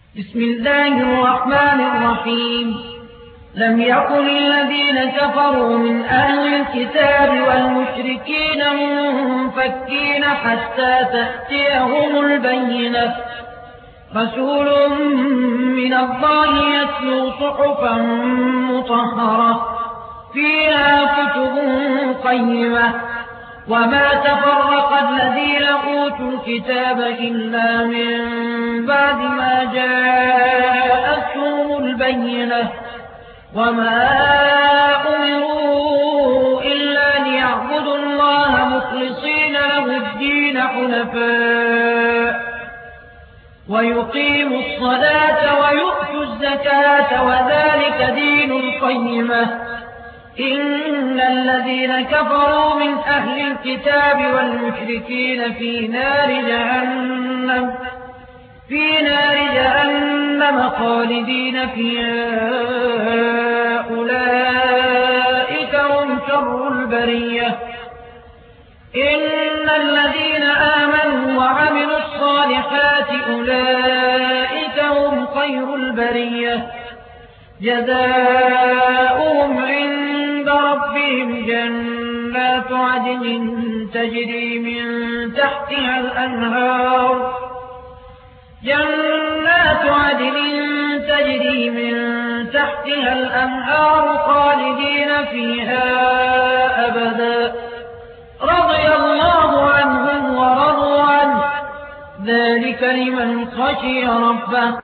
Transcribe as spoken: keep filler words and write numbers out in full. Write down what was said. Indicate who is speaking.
Speaker 1: بسم الله الرحمن الرحيم لم يكن الذين كفروا من أهل الكتاب والمشركين منفكين حتى تأتيهم البينة رسول من الله يتلو صحفا مطهرة فيها كتب قيمة وما تفرق الذين أوتوا الكتاب إلا من بعد ما جاءتهم البينة وما أمروا إلا ليعبدوا الله مخلصين له الدين حنفاء ويقيموا الصلاة ويؤتوا الزكاة وذلك دين القيمة إن الذين كفروا من أهل الكتاب والمشركين في نار جهنم في نار جهنم خالدين فيها أولئك هم شر البرية إن الذين آمنوا وعملوا الصالحات أولئك هم خير البرية جزاؤهم عند ربهم جنات عدن تجري من تحتها الأنهار جنات عدن تجري من تحتها الأنهار خالدين فيها أبدا رضي الله عنهم ورضوا عنه ذلك لمن خشي ربه